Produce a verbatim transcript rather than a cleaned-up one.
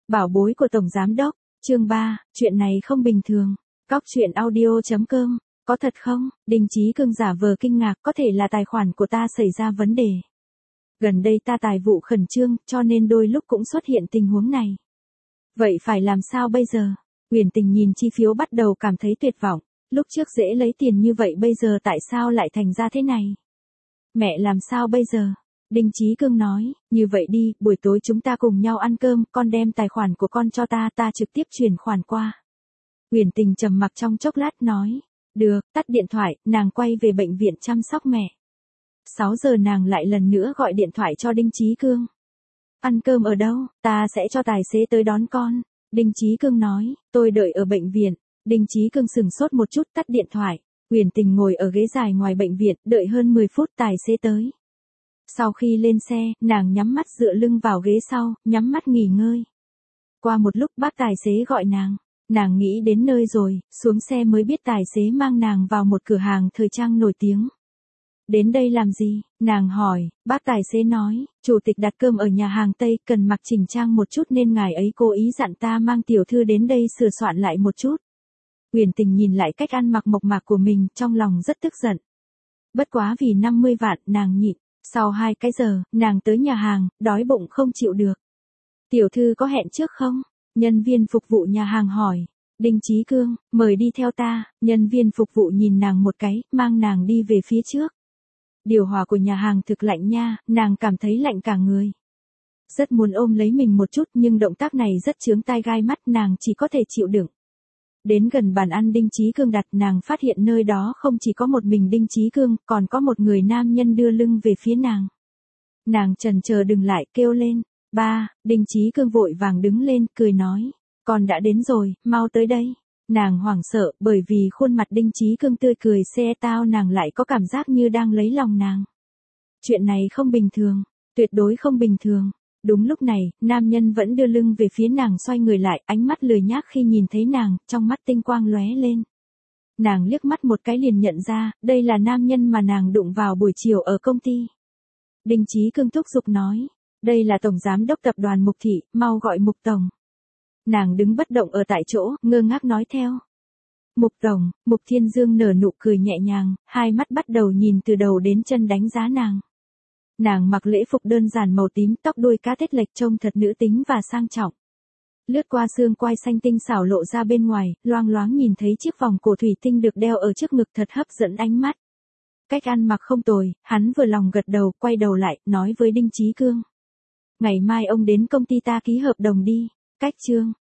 Bảo bối của Tổng Giám Đốc, chương ba, chuyện này không bình thường. Cóc truyện audio chấm com, có thật không? Đinh Chí Cương giả vờ kinh ngạc, có thể là tài khoản của ta xảy ra vấn đề. Gần đây ta tài vụ khẩn trương, cho nên đôi lúc cũng xuất hiện tình huống này. Vậy phải làm sao bây giờ? Uyển Tình nhìn chi phiếu bắt đầu cảm thấy tuyệt vọng, lúc trước dễ lấy tiền như vậy bây giờ tại sao lại thành ra thế này? Mẹ làm sao bây giờ? Đinh Chí Cương nói, như vậy đi, buổi tối chúng ta cùng nhau ăn cơm, con đem tài khoản của con cho ta, ta trực tiếp chuyển khoản qua. Uyển Tình trầm mặc trong chốc lát nói, được, tắt điện thoại, nàng quay về bệnh viện chăm sóc mẹ. sáu giờ nàng lại lần nữa gọi điện thoại cho Đinh Chí Cương. Ăn cơm ở đâu, ta sẽ cho tài xế tới đón con. Đinh Chí Cương nói, tôi đợi ở bệnh viện. Đinh Chí Cương sừng sốt một chút, tắt điện thoại. Uyển Tình ngồi ở ghế dài ngoài bệnh viện, đợi hơn mười phút tài xế tới. Sau khi lên xe, nàng nhắm mắt dựa lưng vào ghế sau, nhắm mắt nghỉ ngơi. Qua một lúc bác tài xế gọi nàng. Nàng nghĩ đến nơi rồi, xuống xe mới biết tài xế mang nàng vào một cửa hàng thời trang nổi tiếng. Đến đây làm gì? Nàng hỏi, bác tài xế nói, chủ tịch đặt cơm ở nhà hàng Tây, cần mặc chỉnh trang một chút nên ngài ấy cố ý dặn ta mang tiểu thư đến đây sửa soạn lại một chút. Uyển Tình nhìn lại cách ăn mặc mộc mạc của mình, trong lòng rất tức giận. Bất quá vì năm mươi vạn, nàng nhịn. Sau hai cái giờ, nàng tới nhà hàng, đói bụng không chịu được. Tiểu thư có hẹn trước không? Nhân viên phục vụ nhà hàng hỏi. Đinh Chí Cương, mời đi theo ta. Nhân viên phục vụ nhìn nàng một cái, mang nàng đi về phía trước. Điều hòa của nhà hàng thực lạnh nha, nàng cảm thấy lạnh cả người. Rất muốn ôm lấy mình một chút nhưng động tác này rất chướng tai gai mắt, nàng chỉ có thể chịu đựng. Đến gần bàn ăn Đinh Chí Cương đặt, nàng phát hiện nơi đó không chỉ có một mình Đinh Chí Cương, còn có một người nam nhân đưa lưng về phía nàng. Nàng chần chờ đừng lại, kêu lên, ba. Đinh Chí Cương vội vàng đứng lên, cười nói, con đã đến rồi, mau tới đây. Nàng hoảng sợ, bởi vì khuôn mặt Đinh Chí Cương tươi cười xe tao, nàng lại có cảm giác như đang lấy lòng nàng. Chuyện này không bình thường, tuyệt đối không bình thường. Đúng lúc này, nam nhân vẫn đưa lưng về phía nàng, xoay người lại, ánh mắt lười nhác khi nhìn thấy nàng, trong mắt tinh quang lóe lên. Nàng liếc mắt một cái liền nhận ra, đây là nam nhân mà nàng đụng vào buổi chiều ở công ty. Đinh Chí Cương thúc giục nói, đây là Tổng Giám Đốc Tập đoàn Mục Thị, mau gọi Mục Tổng. Nàng đứng bất động ở tại chỗ, ngơ ngác nói theo. Mục Tổng. Mục Thiên Dương nở nụ cười nhẹ nhàng, hai mắt bắt đầu nhìn từ đầu đến chân đánh giá nàng. Nàng mặc lễ phục đơn giản màu tím, tóc đuôi cá tết lệch trông thật nữ tính và sang trọng. Lướt qua xương quai xanh tinh xảo lộ ra bên ngoài, loang loáng nhìn thấy chiếc vòng cổ thủy tinh được đeo ở trước ngực thật hấp dẫn ánh mắt. Cách ăn mặc không tồi, hắn vừa lòng gật đầu, quay đầu lại, nói với Đinh Chí Cương. Ngày mai ông đến công ty ta ký hợp đồng đi. Cách chương.